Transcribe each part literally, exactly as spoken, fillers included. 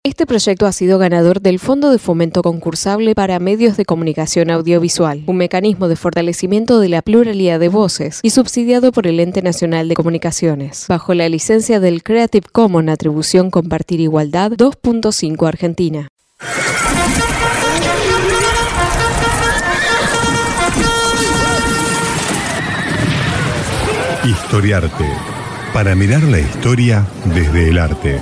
Este proyecto ha sido ganador del Fondo de Fomento Concursable para Medios de Comunicación Audiovisual, un mecanismo de fortalecimiento de la pluralidad de voces y subsidiado por el Ente Nacional de Comunicaciones, bajo la licencia del Creative Commons Atribución Compartir Igualdad dos punto cinco Argentina. Historiarte, para mirar la historia desde el arte.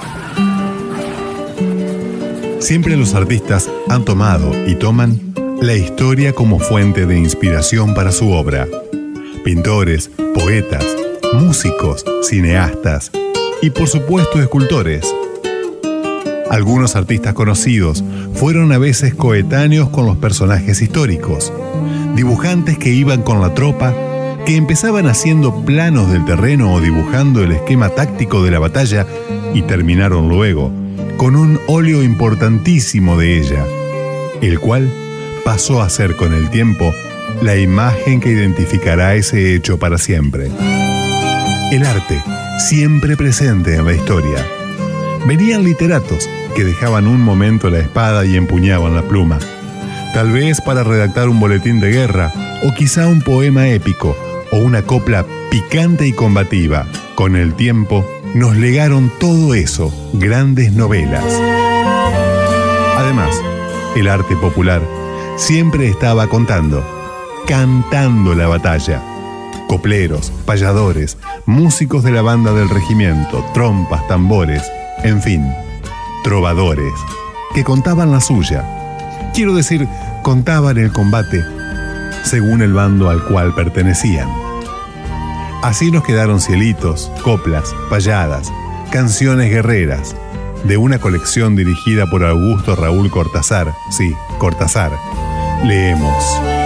Siempre los artistas han tomado y toman la historia como fuente de inspiración para su obra. Pintores, poetas, músicos, cineastas y por supuesto escultores. Algunos artistas conocidos fueron a veces coetáneos con los personajes históricos, dibujantes que iban con la tropa, que empezaban haciendo planos del terreno o dibujando el esquema táctico de la batalla y terminaron luego con un óleo importantísimo de ella, el cual pasó a ser con el tiempo la imagen que identificará ese hecho para siempre. El arte, siempre presente en la historia. Venían literatos que dejaban un momento la espada y empuñaban la pluma, tal vez para redactar un boletín de guerra o quizá un poema épico o una copla picante y combativa. Con el tiempo nos legaron todo eso, grandes novelas. Además, el arte popular siempre estaba contando, cantando la batalla. Copleros, payadores, músicos de la banda del regimiento, trompas, tambores, en fin, trovadores, que contaban la suya. Quiero decir, contaban el combate según el bando al cual pertenecían. Así nos quedaron cielitos, coplas, payadas, canciones guerreras, de una colección dirigida por Augusto Raúl Cortázar. Sí, Cortázar. Leemos.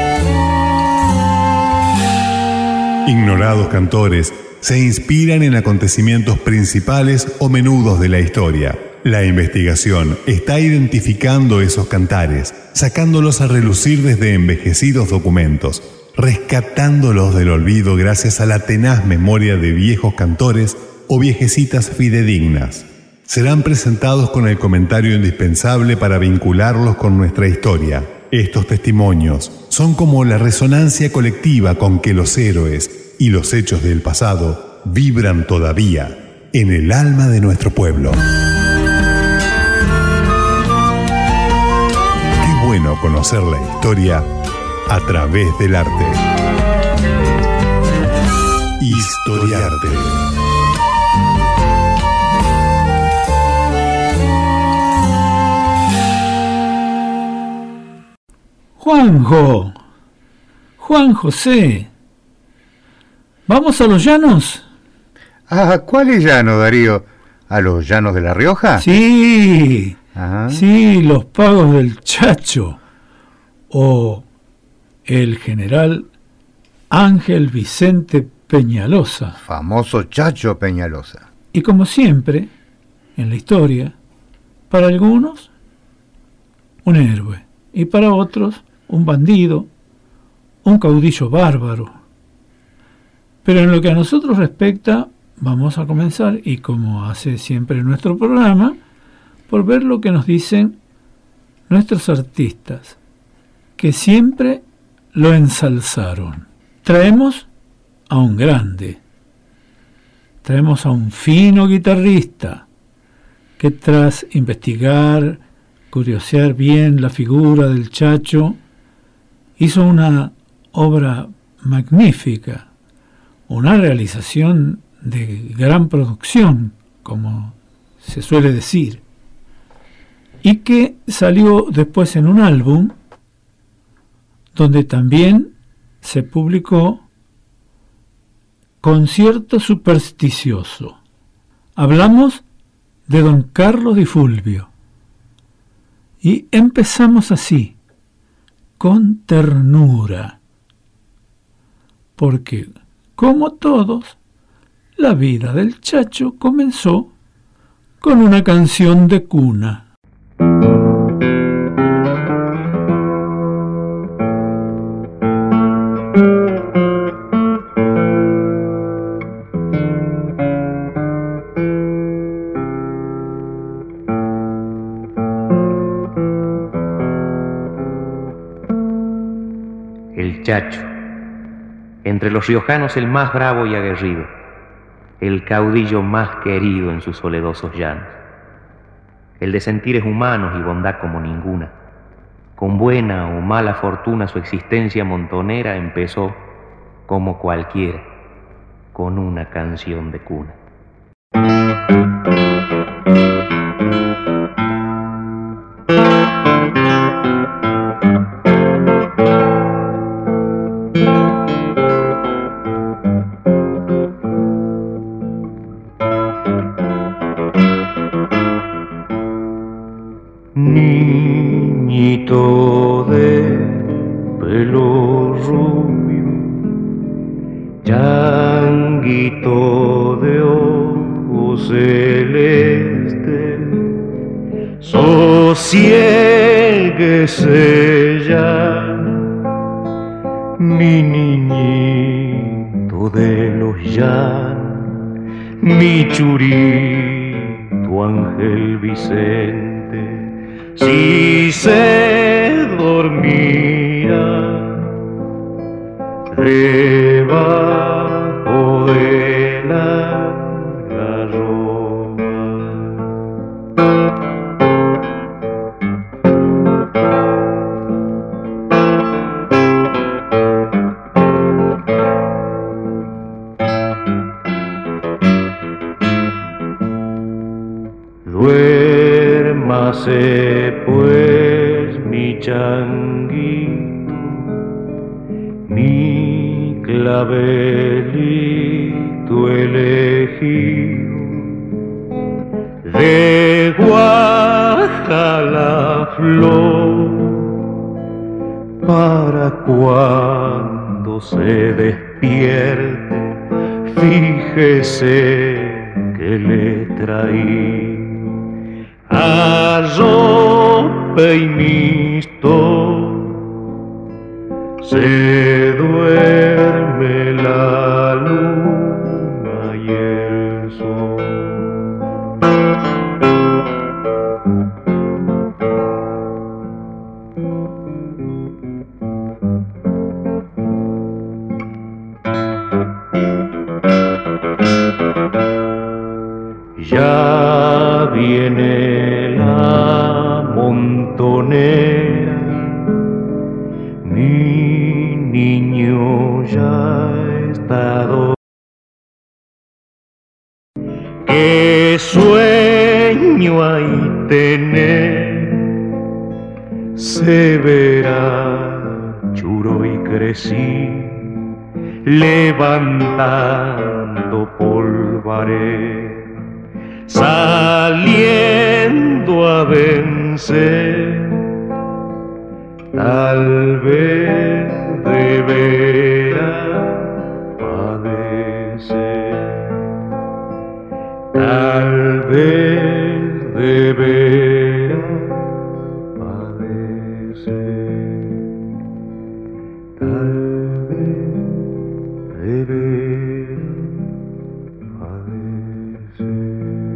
Ignorados cantores se inspiran en acontecimientos principales o menudos de la historia. La investigación está identificando esos cantares, sacándolos a relucir desde envejecidos documentos, rescatándolos del olvido gracias a la tenaz memoria de viejos cantores o viejecitas fidedignas. Serán presentados con el comentario indispensable para vincularlos con nuestra historia. Estos testimonios son como la resonancia colectiva con que los héroes y los hechos del pasado vibran todavía en el alma de nuestro pueblo. Qué bueno conocer la historia a través del arte. Historiarte. Juanjo, Juan José, ¿vamos a los llanos? ¿A cuáles llanos, Darío? ¿A los llanos de La Rioja? Sí, Ajá. sí, los pagos del Chacho, o el general Ángel Vicente Peñalosa. Famoso Chacho Peñalosa. Y como siempre, en la historia, para algunos, un héroe, y para otros, un bandido, un caudillo bárbaro. Pero en lo que a nosotros respecta, vamos a comenzar, y como hace siempre nuestro programa, por ver lo que nos dicen nuestros artistas, que siempre lo ensalzaron. Traemos a un grande, traemos a un fino guitarrista, que tras investigar, curiosear bien la figura del Chacho, hizo una obra magnífica, una realización de gran producción, como se suele decir, y que salió después en un álbum donde también se publicó Concierto Supersticioso. Hablamos de don Carlos Di Fulvio. Y empezamos así, con ternura, porque, como todos, la vida del Chacho comenzó con una canción de cuna. Chacho, entre los riojanos el más bravo y aguerrido, el caudillo más querido en sus soledosos llanos, el de sentires humanos y bondad como ninguna. Con buena o mala fortuna su existencia montonera empezó, como cualquiera, con una canción de cuna. Niñito de pelo rubio, changuito de ojos celestes, sosiéguese ya, mi niñito de los llanos, mi churito Ángel Vicente. Si se dormía debajo de la garroba, duérmase pues mi changuito, mi clavelito elegido, de Guajala flor, para cuando se despierte, fíjese que le traí arrope y misto. Se duerme la luna y el sol. Ya viene la montonera, mi niño ya está dormido. Qué sueño hay tener, se verá churo y crecí, levantando polvareda, saliendo a vencer, tal vez deberá padecer, tal vez deberá padecer, tal vez deberá padecer.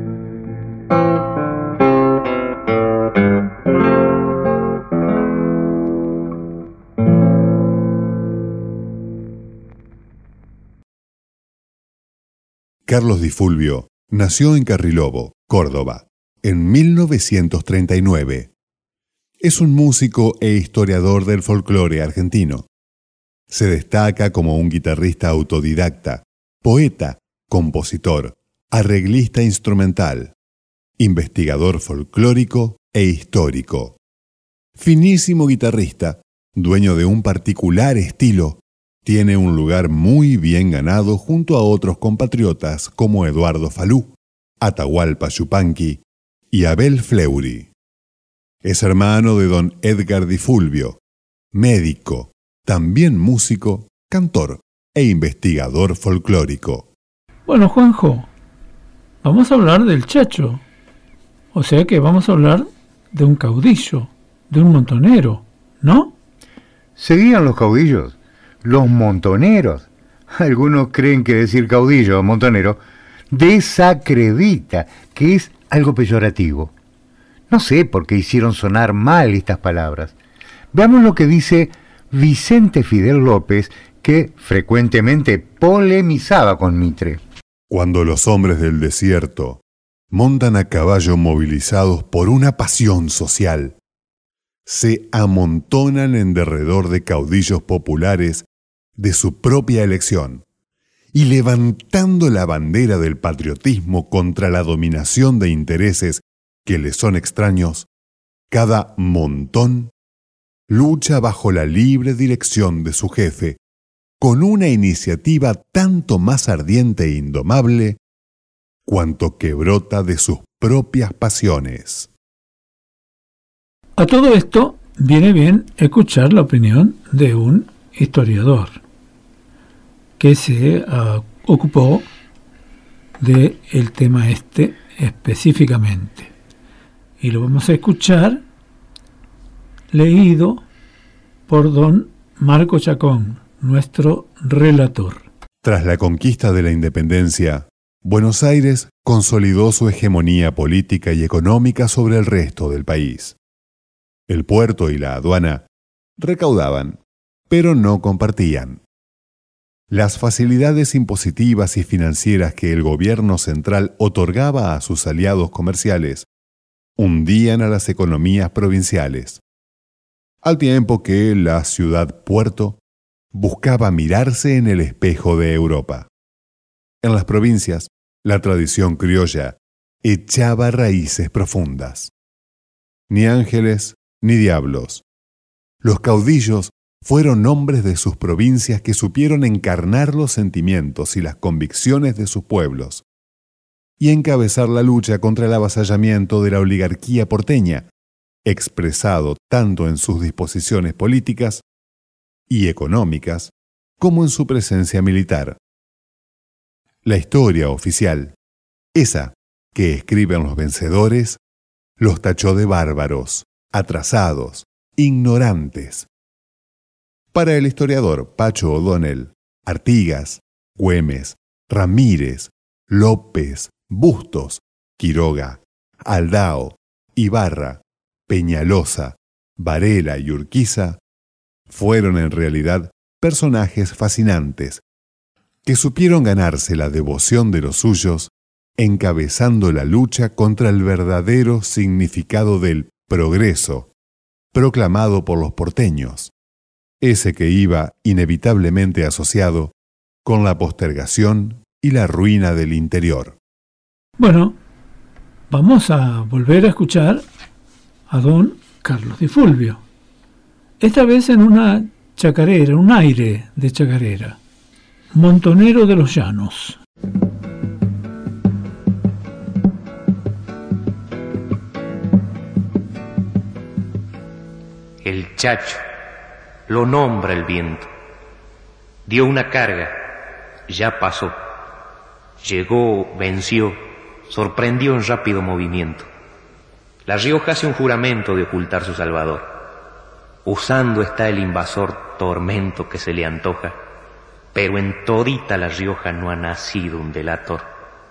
Carlos Di Fulvio nació en Carrilobo, Córdoba, en mil novecientos treinta y nueve. Es un músico e historiador del folclore argentino. Se destaca como un guitarrista autodidacta, poeta, compositor, arreglista instrumental, investigador folclórico e histórico. Finísimo guitarrista, dueño de un particular estilo, tiene un lugar muy bien ganado junto a otros compatriotas como Eduardo Falú, Atahualpa Yupanqui y Abel Fleury. Es hermano de don Edgar Di Fulvio, médico, también músico, cantor e investigador folclórico. Bueno, Juanjo, vamos a hablar del Chacho. O sea que vamos a hablar de un caudillo, de un montonero, ¿no? ¿Seguían los caudillos? Los montoneros. Algunos creen que decir caudillo o montonero desacredita, que es algo peyorativo. No sé por qué hicieron sonar mal estas palabras. Veamos lo que dice Vicente Fidel López, que frecuentemente polemizaba con Mitre. Cuando los hombres del desierto montan a caballo movilizados por una pasión social, se amontonan en derredor de caudillos populares de su propia elección, y levantando la bandera del patriotismo contra la dominación de intereses que les son extraños, cada montón lucha bajo la libre dirección de su jefe, con una iniciativa tanto más ardiente e indomable cuanto que brota de sus propias pasiones. A todo esto viene bien escuchar la opinión de un historiador que se uh, ocupó del tema este específicamente. Y lo vamos a escuchar leído por don Marco Chacón, nuestro relator. Tras la conquista de la independencia, Buenos Aires consolidó su hegemonía política y económica sobre el resto del país. El puerto y la aduana recaudaban, pero no compartían. Las facilidades impositivas y financieras que el gobierno central otorgaba a sus aliados comerciales hundían a las economías provinciales, al tiempo que la ciudad-puerto buscaba mirarse en el espejo de Europa. En las provincias, la tradición criolla echaba raíces profundas. Ni ángeles ni diablos. Los caudillos fueron hombres de sus provincias que supieron encarnar los sentimientos y las convicciones de sus pueblos y encabezar la lucha contra el avasallamiento de la oligarquía porteña, expresado tanto en sus disposiciones políticas y económicas como en su presencia militar. La historia oficial, esa que escriben los vencedores, los tachó de bárbaros, atrasados, ignorantes. Para el historiador Pacho O'Donnell, Artigas, Güemes, Ramírez, López, Bustos, Quiroga, Aldao, Ibarra, Peñalosa, Varela y Urquiza fueron en realidad personajes fascinantes que supieron ganarse la devoción de los suyos encabezando la lucha contra el verdadero significado del progreso proclamado por los porteños, ese que iba inevitablemente asociado con la postergación y la ruina del interior. Bueno, vamos a volver a escuchar a don Carlos Di Fulvio, esta vez en una chacarera, un aire de chacarera, Montonero de los Llanos. El Chacho lo nombra el viento. Dio una carga, ya pasó. Llegó, venció, sorprendió en rápido movimiento. La Rioja hace un juramento de ocultar su salvador. Usando está el invasor tormento que se le antoja, pero en todita la Rioja no ha nacido un delator.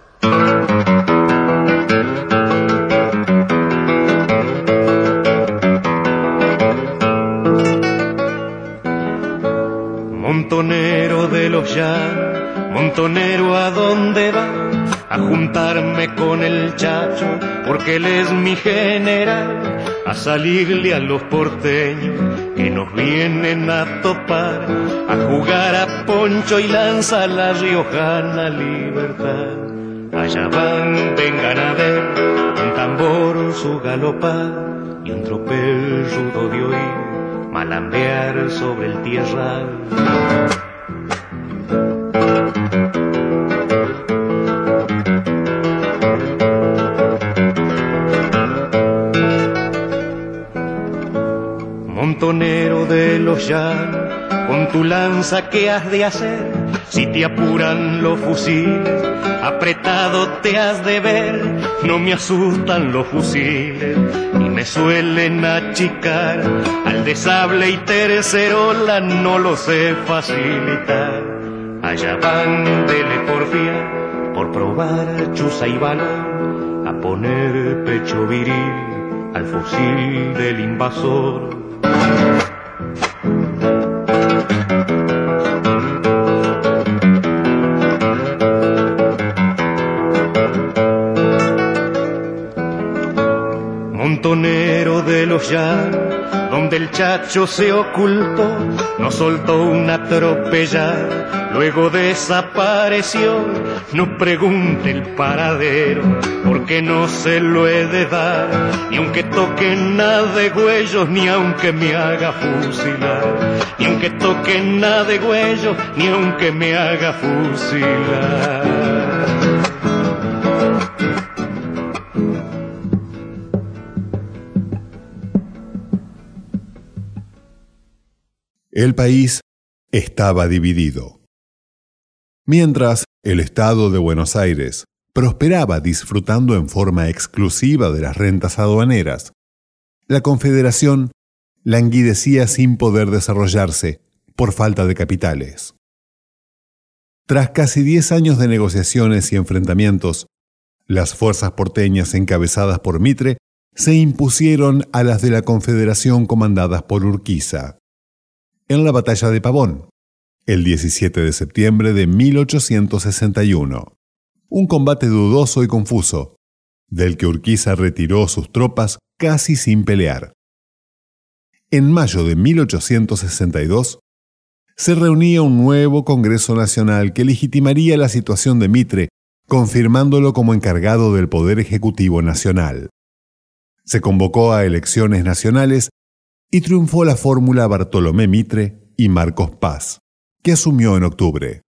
Montonero de los llanos, montonero a dónde va, a juntarme con el Chacho, porque él es mi general, a salirle a los porteños que nos vienen a topar, a jugar a poncho y lanza la riojana libertad. Allá van, vengan a ver, un tambor su galopar y un tropel rudo de oír malambear sobre el tierral. Montonero de los llanos, con tu lanza ¿qué has de hacer? Si te apuran los fusiles, apretado te has de ver. No me asustan los fusiles y me suelen achicar. Al de sable y tercerola no lo sé facilitar. Allá van dele porfía por probar chuza y valor, a poner pecho viril al fusil del invasor. montonero de los llanos, donde el chacho se ocultó, nos soltó un atropellar, luego desapareció. No pregunte el paradero, porque no se lo he de dar, ni aunque toque nada de huellos, ni aunque me haga fusilar, ni aunque toque nada de huellos, ni aunque me haga fusilar. El país estaba dividido. Mientras el Estado de Buenos Aires prosperaba disfrutando en forma exclusiva de las rentas aduaneras, la Confederación languidecía sin poder desarrollarse por falta de capitales. Tras casi diez años de negociaciones y enfrentamientos, las fuerzas porteñas encabezadas por Mitre se impusieron a las de la Confederación comandadas por Urquiza. En la batalla de Pavón, el diecisiete de septiembre de mil ochocientos sesenta y uno. Un combate dudoso y confuso, del que Urquiza retiró sus tropas casi sin pelear. En mayo de mil ochocientos sesenta y dos, se reunía un nuevo Congreso Nacional que legitimaría la situación de Mitre, confirmándolo como encargado del Poder Ejecutivo Nacional. Se convocó a elecciones nacionales y triunfó la fórmula Bartolomé Mitre y Marcos Paz, que asumió en octubre.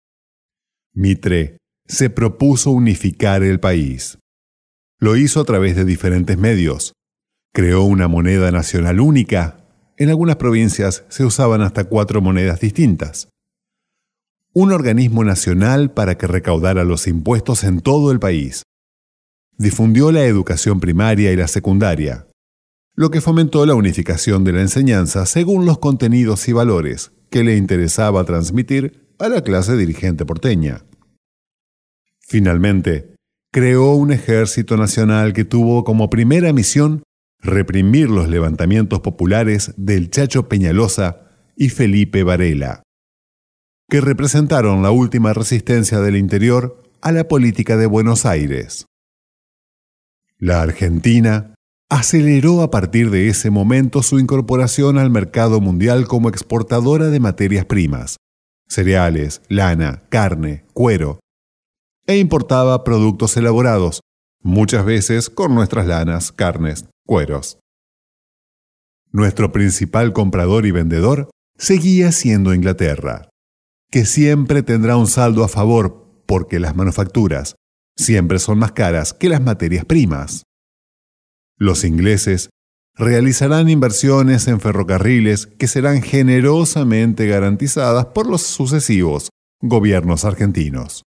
Mitre se propuso unificar el país. Lo hizo a través de diferentes medios. Creó una moneda nacional única. En algunas provincias se usaban hasta cuatro monedas distintas. Un organismo nacional para que recaudara los impuestos en todo el país. Difundió la educación primaria y la secundaria, lo que fomentó la unificación de la enseñanza según los contenidos y valores que le interesaba transmitir a la clase dirigente porteña. Finalmente, creó un ejército nacional que tuvo como primera misión reprimir los levantamientos populares del Chacho Peñalosa y Felipe Varela, que representaron la última resistencia del interior a la política de Buenos Aires. La Argentina aceleró a partir de ese momento su incorporación al mercado mundial como exportadora de materias primas, cereales, lana, carne, cuero, e importaba productos elaborados, muchas veces con nuestras lanas, carnes, cueros. Nuestro principal comprador y vendedor seguía siendo Inglaterra, que siempre tendrá un saldo a favor porque las manufacturas siempre son más caras que las materias primas. Los ingleses realizarán inversiones en ferrocarriles que serán generosamente garantizadas por los sucesivos gobiernos argentinos.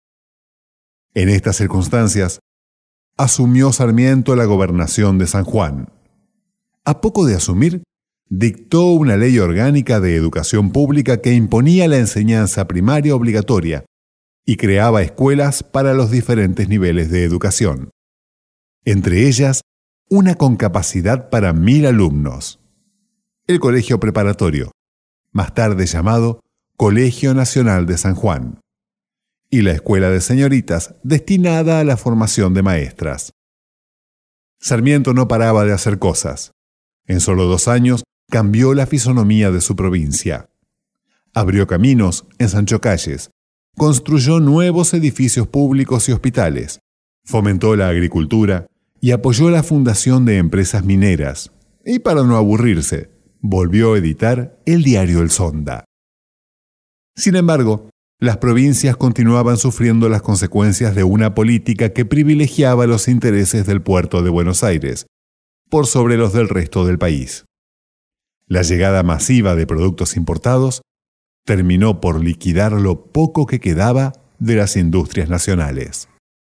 En estas circunstancias, asumió Sarmiento la gobernación de San Juan. A poco de asumir, dictó una ley orgánica de educación pública que imponía la enseñanza primaria obligatoria y creaba escuelas para los diferentes niveles de educación. Entre ellas, una con capacidad para mil alumnos. El Colegio Preparatorio, más tarde llamado Colegio Nacional de San Juan, y la Escuela de Señoritas, destinada a la formación de maestras. Sarmiento no paraba de hacer cosas. En solo dos años cambió la fisonomía de su provincia. Abrió caminos, ensanchó calles, construyó nuevos edificios públicos y hospitales, fomentó la agricultura y apoyó la fundación de empresas mineras. Y para no aburrirse, volvió a editar el diario El Sonda. Sin embargo, las provincias continuaban sufriendo las consecuencias de una política que privilegiaba los intereses del puerto de Buenos Aires por sobre los del resto del país. La llegada masiva de productos importados terminó por liquidar lo poco que quedaba de las industrias nacionales.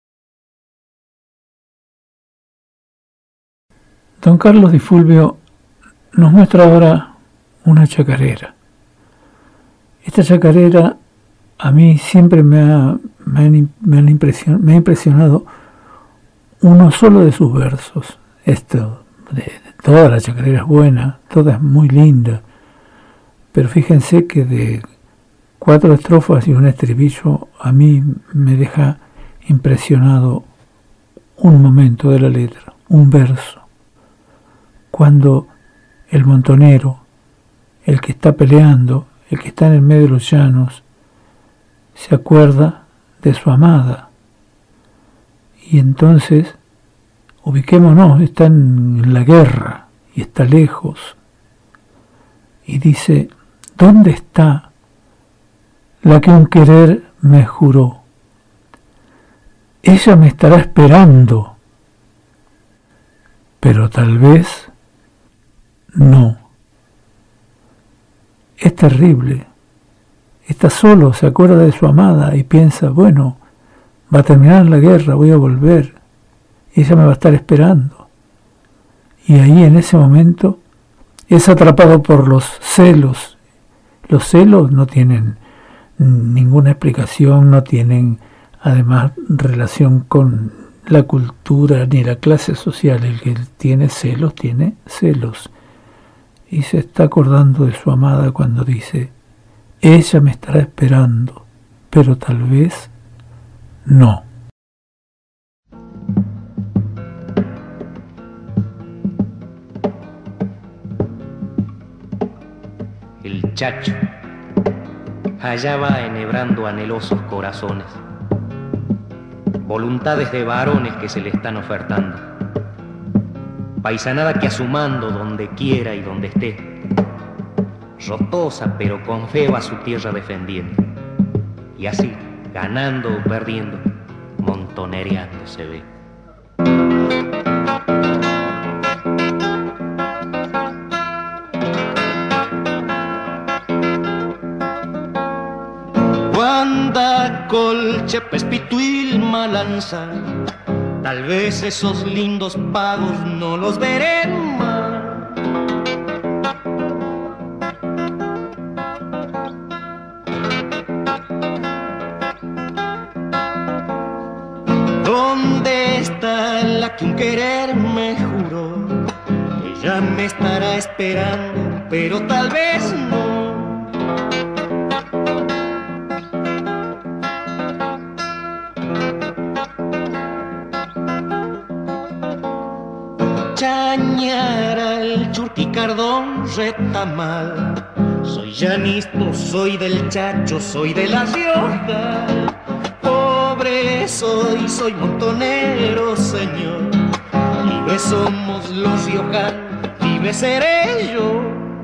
Don Carlos Di Fulvio nos muestra ahora una chacarera. Esta chacarera a mí siempre me ha, me han, me han impresion, me ha impresionado uno solo de sus versos. Esto, de, de toda la chacarera es buena, toda es muy linda, pero fíjense que de cuatro estrofas y un estribillo a mí me deja impresionado un momento de la letra, un verso. cuando el montonero, el que está peleando, el que está en el medio de los llanos, se acuerda de su amada. Y entonces, ubiquémonos, está en la guerra y está lejos. Y dice, ¿dónde está la que un querer me juró? Ella me estará esperando, pero tal vez no. Es terrible. Está solo, se acuerda de su amada y piensa, bueno, va a terminar la guerra, voy a volver, y ella me va a estar esperando. Y ahí en ese momento es atrapado por los celos. Los celos no tienen ninguna explicación, no tienen además relación con la cultura ni la clase social. El que tiene celos, tiene celos. Y se está acordando de su amada cuando dice, ella me estará esperando, pero tal vez no. El chacho allá va enhebrando anhelosos corazones, voluntades de varones que se le están ofertando, paisanada que a su mando donde quiera y donde esté, rotosa pero con fe va su tierra defendiendo, y así, ganando o perdiendo, montonereando se ve. Guanda, colche, pespituil, malanza, tal vez esos lindos pagos no los veré más. ¿Dónde está la que un querer me juró? Ella me estará esperando, pero tal vez no. Chañara, el churquicardón, retamal. Soy llanisto, soy del Chacho, soy de La Rioja. Pobre soy, soy montonero, señor. Libres somos los riojanos, libre seré yo.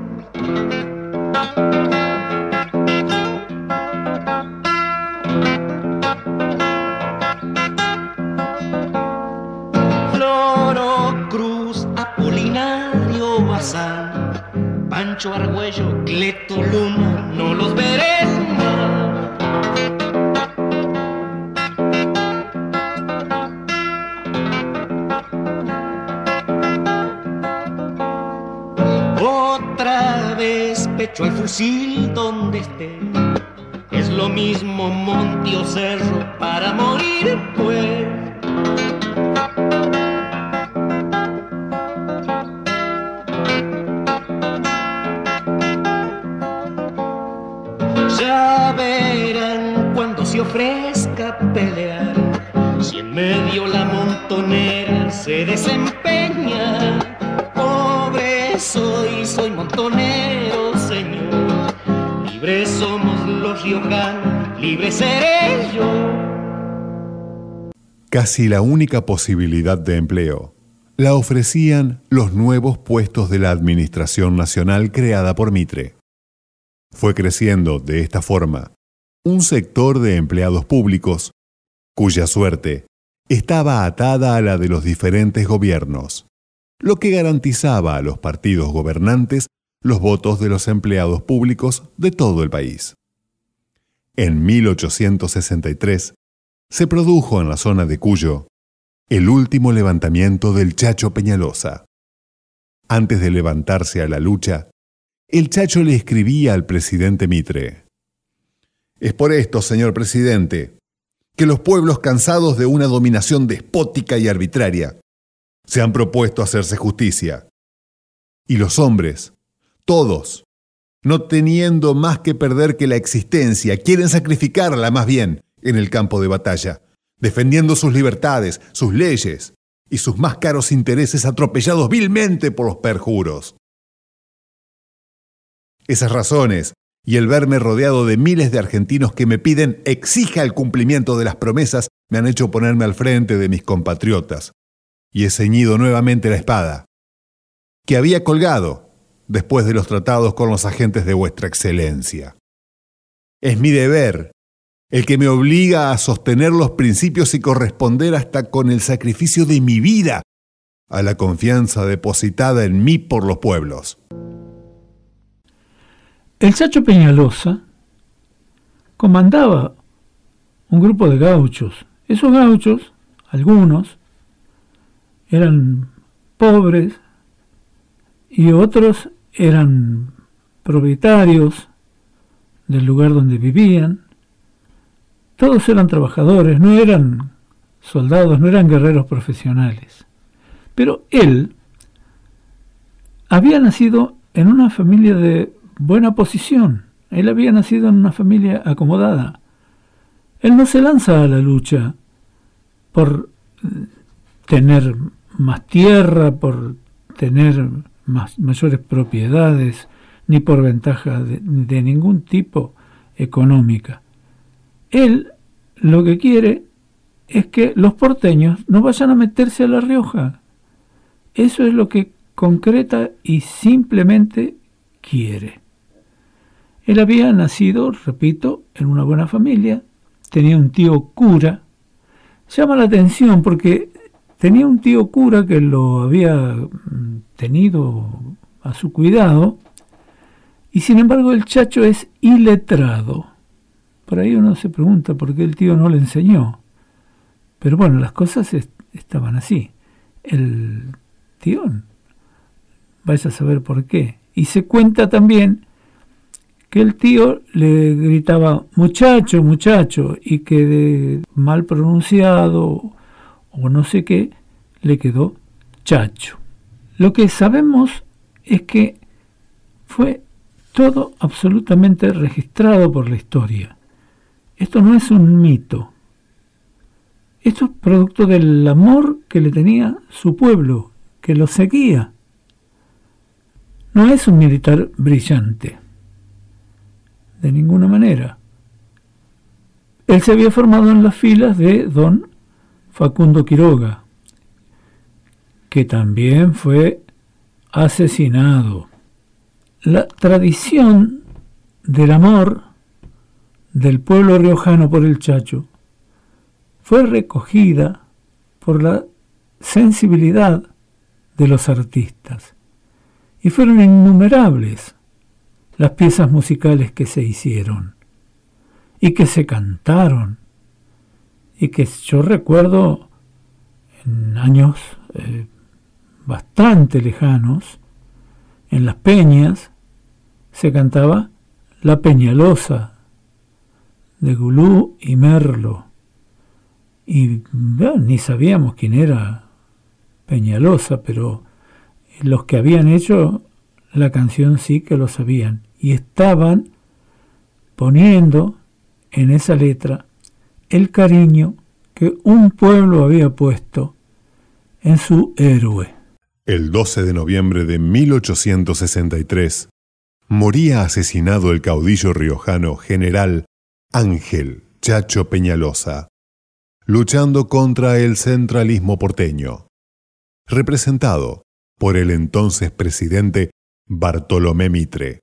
Pancho Argüello, Cleto Luna, no los veré más. Otra vez pecho al fusil donde esté, es lo mismo monte o cerro para morir pues. Ya verán cuando se ofrezca pelear, si en medio la montonera se desempeña. Pobre soy, soy montonero, señor. Libres somos los riojanos, libre seré yo. Casi la única posibilidad de empleo la ofrecían los nuevos puestos de la Administración Nacional creada por Mitre. Fue creciendo, de esta forma, un sector de empleados públicos cuya suerte estaba atada a la de los diferentes gobiernos, lo que garantizaba a los partidos gobernantes los votos de los empleados públicos de todo el país. En mil ochocientos sesenta y tres se produjo en la zona de Cuyo el último levantamiento del Chacho Peñalosa. Antes de levantarse a la lucha, el Chacho le escribía al presidente Mitre: «Es por esto, señor presidente, que los pueblos cansados de una dominación despótica y arbitraria se han propuesto hacerse justicia. Y los hombres, todos, no teniendo más que perder que la existencia, quieren sacrificarla más bien en el campo de batalla, defendiendo sus libertades, sus leyes, y sus más caros intereses atropellados vilmente por los perjuros. Esas razones y el verme rodeado de miles de argentinos que me piden exija el cumplimiento de las promesas me han hecho ponerme al frente de mis compatriotas y he ceñido nuevamente la espada, que había colgado después de los tratados con los agentes de vuestra excelencia. Es mi deber el que me obliga a sostener los principios y corresponder hasta con el sacrificio de mi vida a la confianza depositada en mí por los pueblos. El Chacho Peñalosa comandaba un grupo de gauchos. Esos gauchos, algunos, eran pobres y otros eran propietarios del lugar donde vivían. Todos eran trabajadores, no eran soldados, no eran guerreros profesionales. Pero él había nacido en una familia de buena posición. Él había nacido en una familia acomodada. Él no se lanza a la lucha por tener más tierra, por tener más, mayores propiedades, ni por ventaja de, de ningún tipo económica. Él lo que quiere es que los porteños no vayan a meterse a La Rioja. Eso es lo que concreta y simplemente quiere. Él había nacido, repito, en una buena familia, tenía un tío cura. Llama la atención porque tenía un tío cura que lo había tenido a su cuidado y sin embargo el Chacho es iletrado. Por ahí uno se pregunta por qué el tío no le enseñó. Pero bueno, las cosas est- estaban así. El tío, vaya a saber por qué. Y se cuenta también que el tío le gritaba muchacho, muchacho, y que de mal pronunciado o no sé qué, le quedó Chacho. Lo que sabemos es que fue todo absolutamente registrado por la historia. Esto no es un mito. Esto es producto del amor que le tenía su pueblo, que lo seguía. No es un militar brillante, de ninguna manera. Él se había formado en las filas de don Facundo Quiroga, que también fue asesinado. La tradición del amor del pueblo riojano por el Chacho fue recogida por la sensibilidad de los artistas y fueron innumerables las piezas musicales que se hicieron y que se cantaron y que yo recuerdo en años eh, bastante lejanos, en las peñas se cantaba La Peñalosa de Gulú y Merlo, y bueno, ni sabíamos quién era Peñalosa, pero los que habían hecho la canción sí que lo sabían, y estaban poniendo en esa letra el cariño que un pueblo había puesto en su héroe. El doce de noviembre de mil ochocientos sesenta y tres moría asesinado el caudillo riojano general Ángel Chacho Peñalosa, luchando contra el centralismo porteño, representado por el entonces presidente Bartolomé Mitre.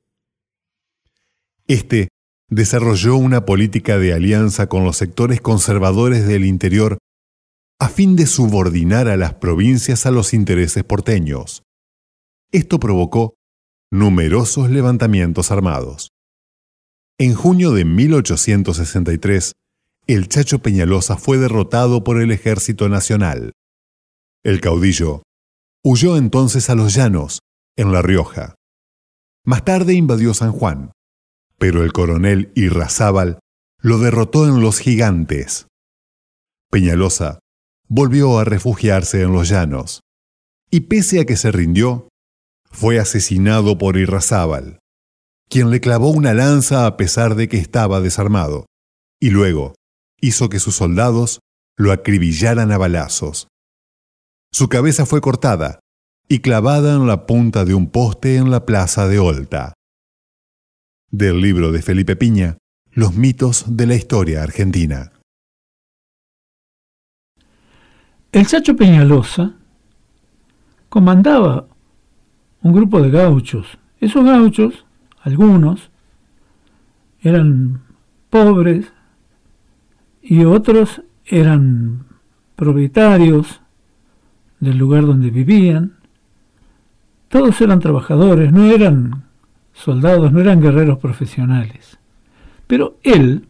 Este desarrolló una política de alianza con los sectores conservadores del interior a fin de subordinar a las provincias a los intereses porteños. Esto provocó numerosos levantamientos armados. En junio de mil ochocientos sesenta y tres, el Chacho Peñalosa fue derrotado por el Ejército Nacional. El caudillo huyó entonces a los llanos, en La Rioja. Más tarde invadió San Juan, pero el coronel Irrazábal lo derrotó en Los Gigantes. Peñalosa volvió a refugiarse en los llanos, y pese a que se rindió, fue asesinado por Irrazábal, quien le clavó una lanza a pesar de que estaba desarmado, y luego hizo que sus soldados lo acribillaran a balazos. Su cabeza fue cortada y clavada en la punta de un poste en la plaza de Olta. Del libro de Felipe Piña, Los mitos de la historia argentina. El Chacho Peñalosa comandaba un grupo de gauchos. Esos gauchos, algunos, eran pobres y otros eran propietarios del lugar donde vivían. Todos eran trabajadores, no eran soldados, no eran guerreros profesionales. Pero él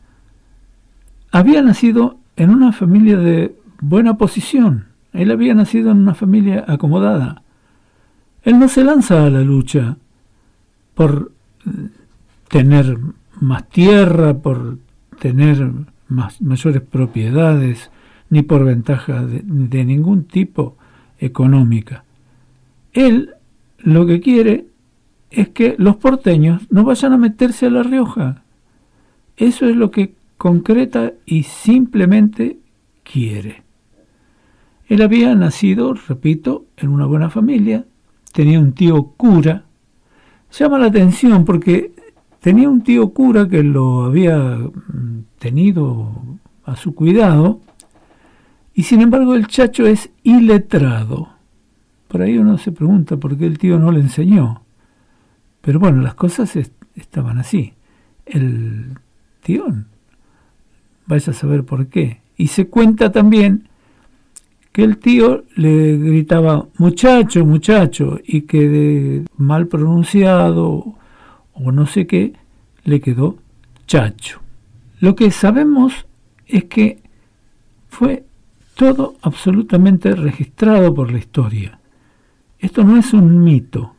había nacido en una familia de buena posición. Él había nacido en una familia acomodada. Él no se lanza a la lucha por tener más tierra, por tener más, mayores propiedades, ni por ventaja de, de ningún tipo económica. Él lo que quiere es que los porteños no vayan a meterse a La Rioja. Eso es lo que concreta y simplemente quiere. Él había nacido, repito, en una buena familia, tenía un tío cura. Llama la atención porque tenía un tío cura que lo había tenido a su cuidado, y sin embargo el Chacho es iletrado. Por ahí uno se pregunta por qué el tío no le enseñó. Pero bueno, las cosas est- estaban así. El tío, vaya a saber por qué. Y se cuenta también que el tío le gritaba muchacho, muchacho, y que de mal pronunciado o no sé qué, le quedó Chacho. Lo que sabemos es que fue todo absolutamente registrado por la historia. Esto no es un mito.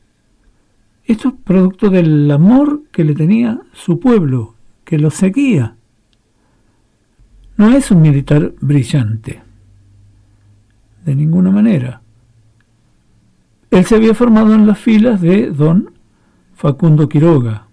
Esto es producto del amor que le tenía su pueblo, que lo seguía. No es un militar brillante, de ninguna manera. Él se había formado en las filas de don Facundo Quiroga,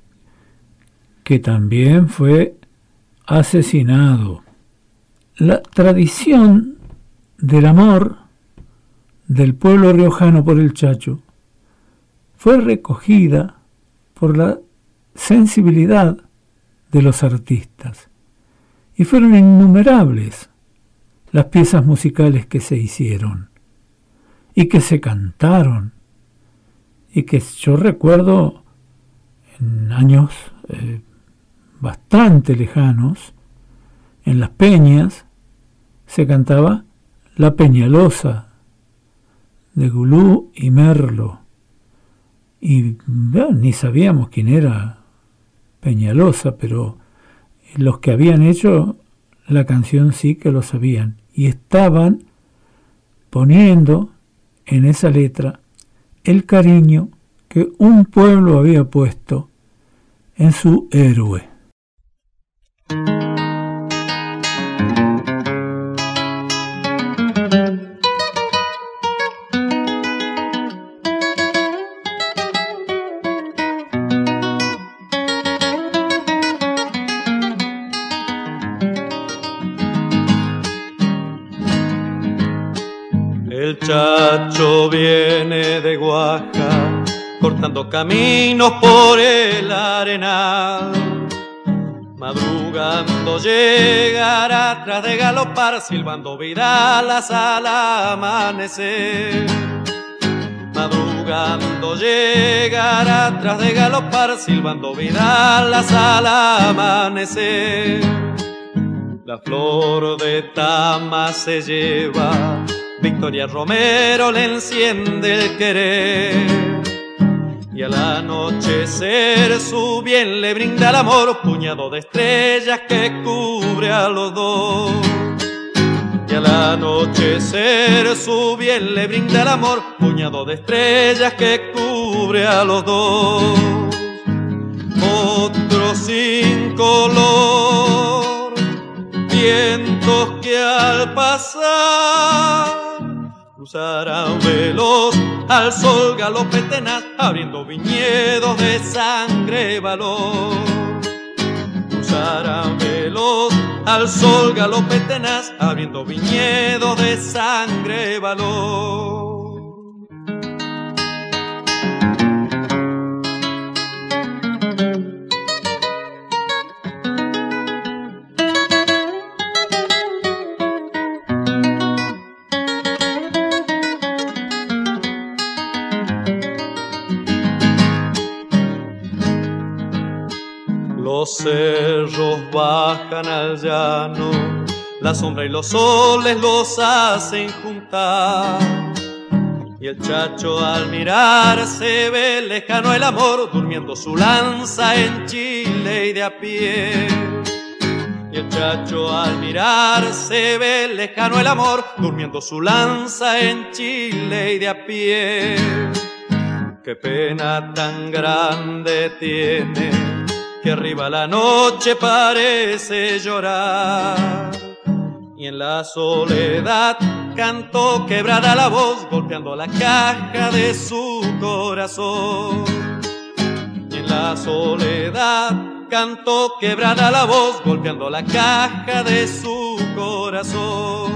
que también fue asesinado. La tradición del amor del pueblo riojano por el Chacho fue recogida por la sensibilidad de los artistas, y fueron innumerables las piezas musicales que se hicieron y que se cantaron, y que yo recuerdo en años eh, bastante lejanos, en las peñas se cantaba La Peñalosa de Gulú y Merlo, y bueno, ni sabíamos quién era Peñalosa, pero los que habían hecho la canción sí que lo sabían, y estaban poniendo en esa letra el cariño que un pueblo había puesto en su héroe. El Chacho viene de Guaja, cortando caminos por el arenal. Madrugando llegará tras de galopar, silbando vidalas al amanecer. Madrugando llegará tras de galopar, silbando vidalas al amanecer. La flor de Tama se lleva, Victoria Romero le enciende el querer, y al anochecer su bien le brinda el amor, puñado de estrellas que cubre a los dos. Y al anochecer su bien le brinda el amor, puñado de estrellas que cubre a los dos. Otro sin color, vientos que al pasar cruzarán veloz al sol galope tenaz, abriendo viñedos de sangre y valor. cruzarán veloz al sol galope tenaz, abriendo viñedos de sangre valor. Los cerros bajan al llano, la sombra y los soles los hacen juntar. Y el chacho al mirar se ve lejano el amor, durmiendo su lanza en Chile y de a pie. Y el chacho al mirar se ve lejano el amor, durmiendo su lanza en Chile y de a pie. Qué pena tan grande tiene, que arriba la noche parece llorar. Y en la soledad cantó quebrada la voz, golpeando la caja de su corazón. Y en la soledad cantó quebrada la voz, golpeando la caja de su corazón.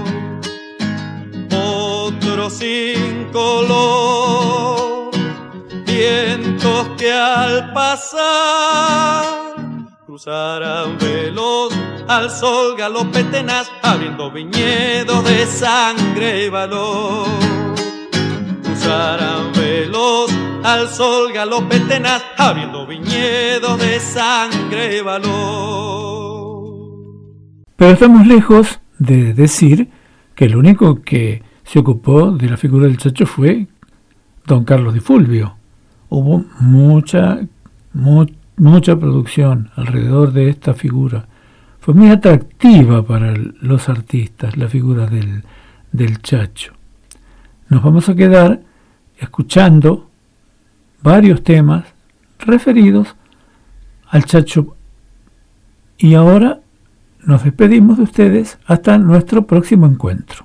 Otro sin color, vientos que al pasar cruzarán veloz al sol galope tenaz, abriendo viñedos de sangre y valor. Cruzarán veloz al sol galope tenaz, abriendo viñedos de sangre y valor. Pero estamos lejos de decir que el único que se ocupó de la figura del Chacho fue don Carlos Di Fulvio. Hubo mucha, mu- mucha producción alrededor de esta figura. Fue muy atractiva para los artistas la figura del, del Chacho. Nos vamos a quedar escuchando varios temas referidos al Chacho. Y ahora nos despedimos de ustedes hasta nuestro próximo encuentro.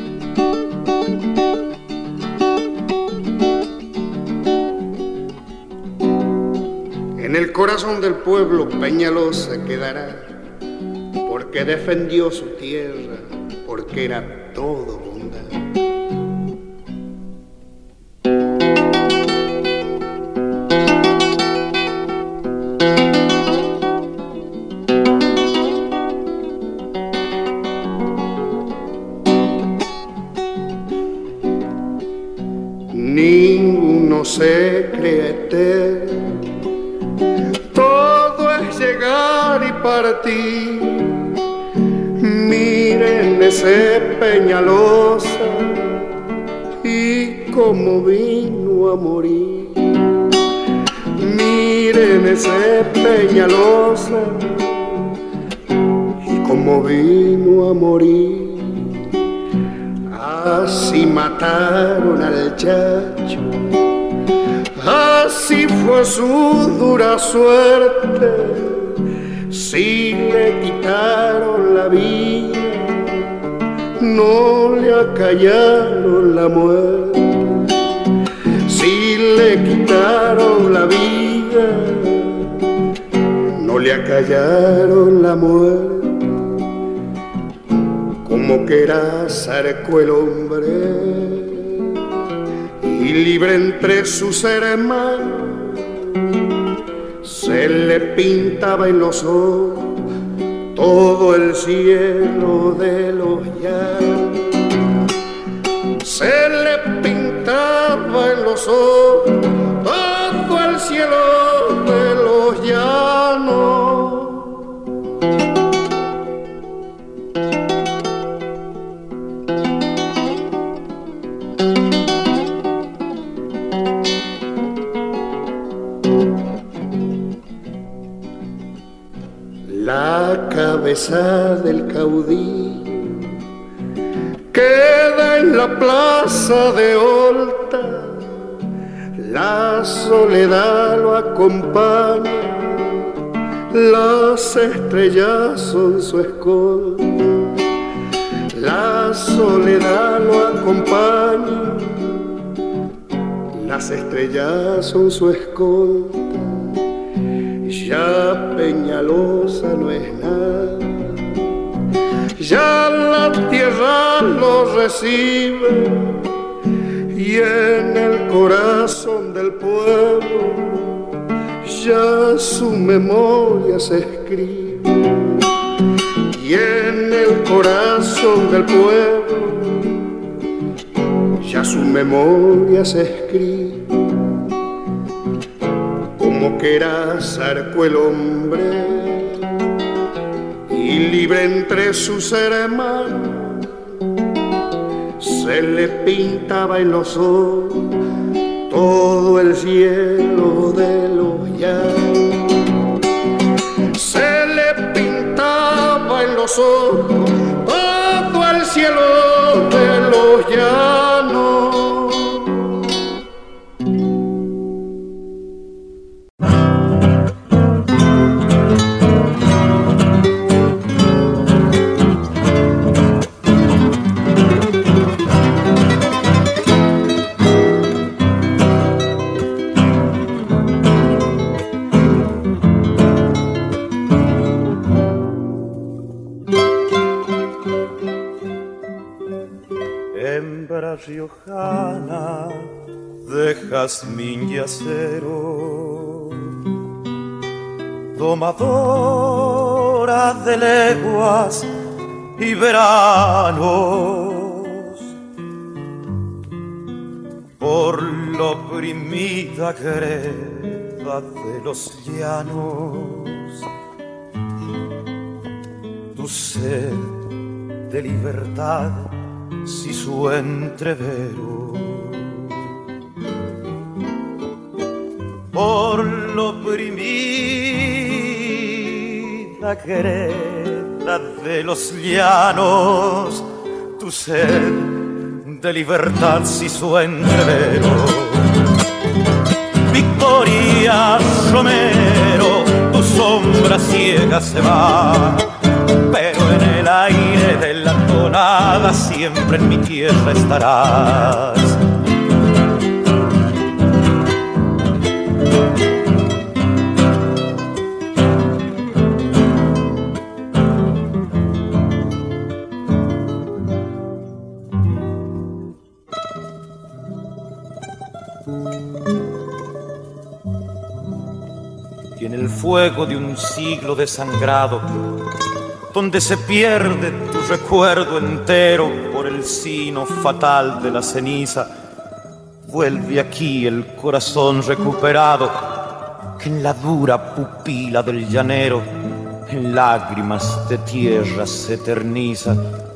En el corazón del pueblo Peñalosa quedará, porque defendió su tierra, porque era todo bondad. Ninguno se cree eterno, todo es llegar y partir. Miren ese Peñalosa y cómo vino a morir. Miren ese Peñalosa y cómo vino a morir. Así mataron al Chacho, así fue su dura suerte. Si le quitaron la vida, no le acallaron la muerte. Si le quitaron la vida, no le acallaron la muerte. Como que era zarco el hombre y libre entre sus hermanos, se le pintaba en los ojos todo el cielo de los llanos. Se le pintaba en los ojos todo el cielo de los llanos. La cabeza del caudillo queda en la plaza de Horta, la soledad lo acompaña, las estrellas son su escolta. La soledad lo acompaña, las estrellas son su escolta. ya Peñalosa no es nada, ya la tierra lo recibe y en el corazón del pueblo ya su memoria se escribe, y en el corazón del pueblo ya su memoria se escribe. Como que era zarco el hombre y libre entre sus hermanos, se le pintaba en los ojos todo el cielo de los llanos, se le pintaba en los ojos todo el cielo de los llanos. Riojana de jazmín y acero, domadora de leguas y veranos, por lo oprimida greda de los llanos, tu sed de libertad si su entrevero, por lo oprimida greda de los llanos, tu sed de libertad si su entrevero. Victoria Romero, tu sombra ciega se va, pero en el aire de la tonada siempre en mi tierra estarás. Y en el fuego de un siglo desangrado, donde se pierde tu recuerdo entero por el sino fatal de la ceniza, vuelve aquí el corazón recuperado que en la dura pupila del llanero en lágrimas de tierra se eterniza.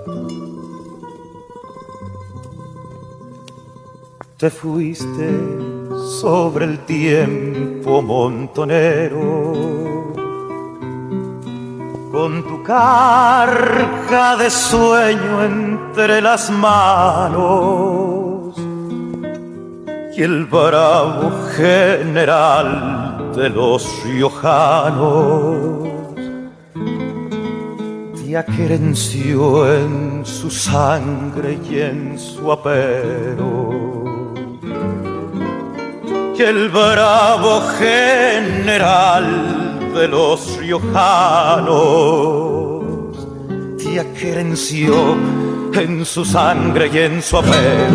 Te fuiste sobre el tiempo montonero, con tu carga de sueño entre las manos, y el bravo general de los riojanos te aquerenció en su sangre y en su apero. Y el bravo general de los riojanos te aquerenció en su sangre y en su apero.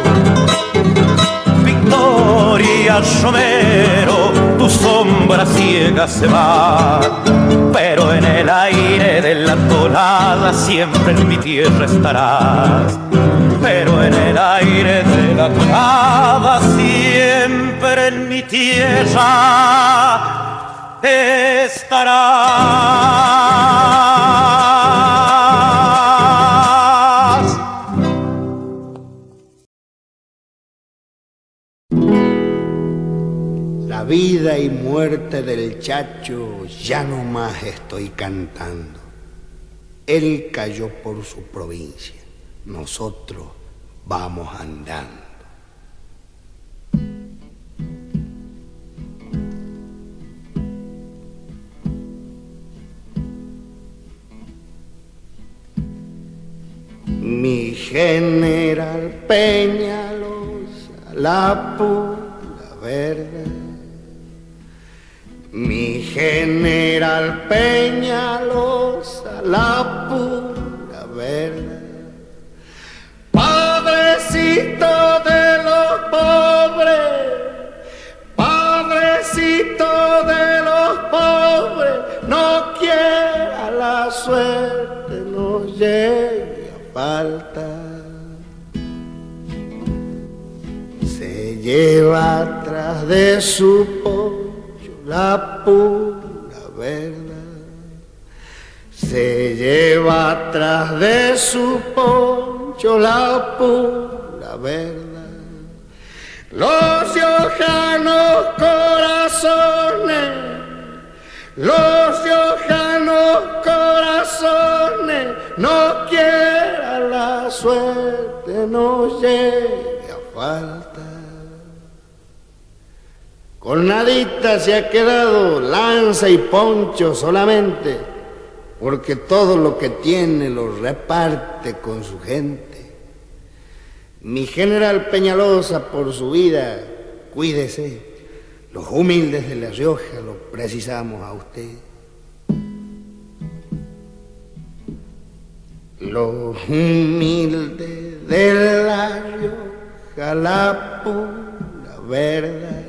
Victoria Romero, tu sombra ciega se va, pero en el aire de la tonada siempre en mi tierra estarás. Pero en el aire de la tonada siempre en mi tierra estarás. La vida y muerte del Chacho ya no más estoy cantando. Él cayó por su provincia, nosotros vamos andando. Mi general Peñalosa, la pura verdad, Mi general Peñalosa, la pura verdad. Padrecito de los pobres, padrecito de los pobres, no quiera la suerte nos llegue a falta. Se lleva atrás de su pollo la pura verdad. Se lleva atrás de su poncho la pura verdad. Los riojanos corazones, los riojanos corazones, no quiera la suerte nos llegue a falta. Con nadita se ha quedado lanza y poncho solamente, porque todo lo que tiene lo reparte con su gente. Mi general Peñalosa, por su vida, cuídese. Los humildes de La Rioja lo precisamos a usted. Los humildes de La Rioja, la pura verdad.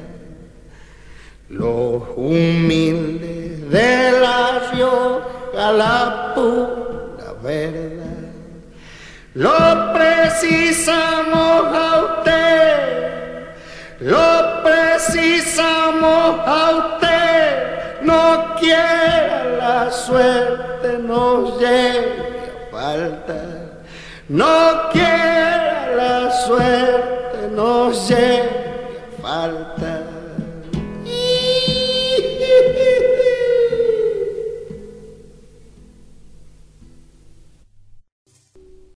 Los humildes de La Rioja, la pura verdad. Lo precisamos a usted, lo precisamos a usted. No quiera la suerte nos llegue a falta. No quiera la suerte nos llegue a falta.